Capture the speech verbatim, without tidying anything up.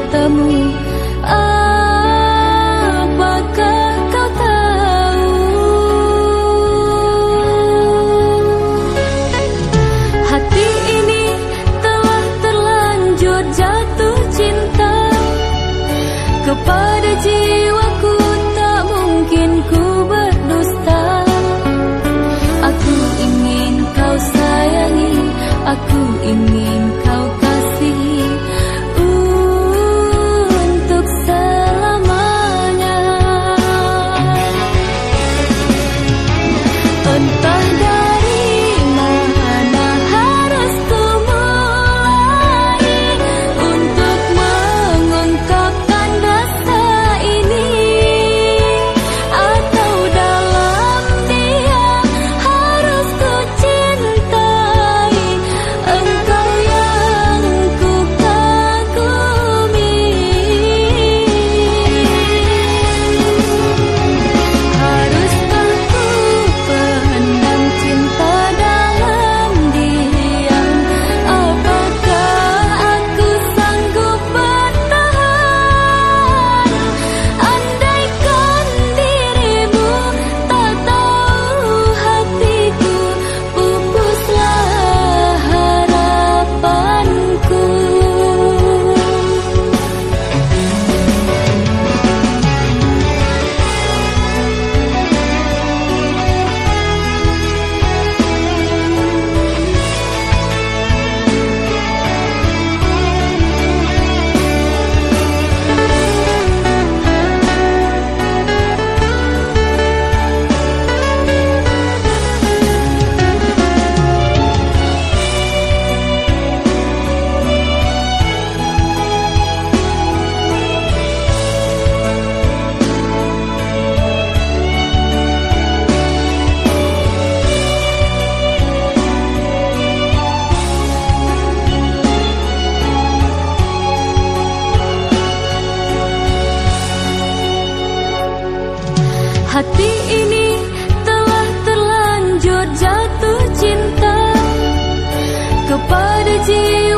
matamu. Apakah kau tahu, hati ini telah terlanjur jatuh cinta kepada jiwaku, tak mungkin ku berdusta. Aku ingin kau sayangi, aku ingin kau kasihi untuk selamanya. Entah dari mana harus ku mulai untuk mengungkapkan rasa ini, atau dalam diam harus ku cintai engkau yang ku kagumi. Haruskah ku pendam cinta dalam diam? Apakah aku sanggup bertahan? Andaikan dirimu tak tahu hatiku, pupuslah harapanku. Hati ini telah terlanjur jatuh cinta kepada jiwa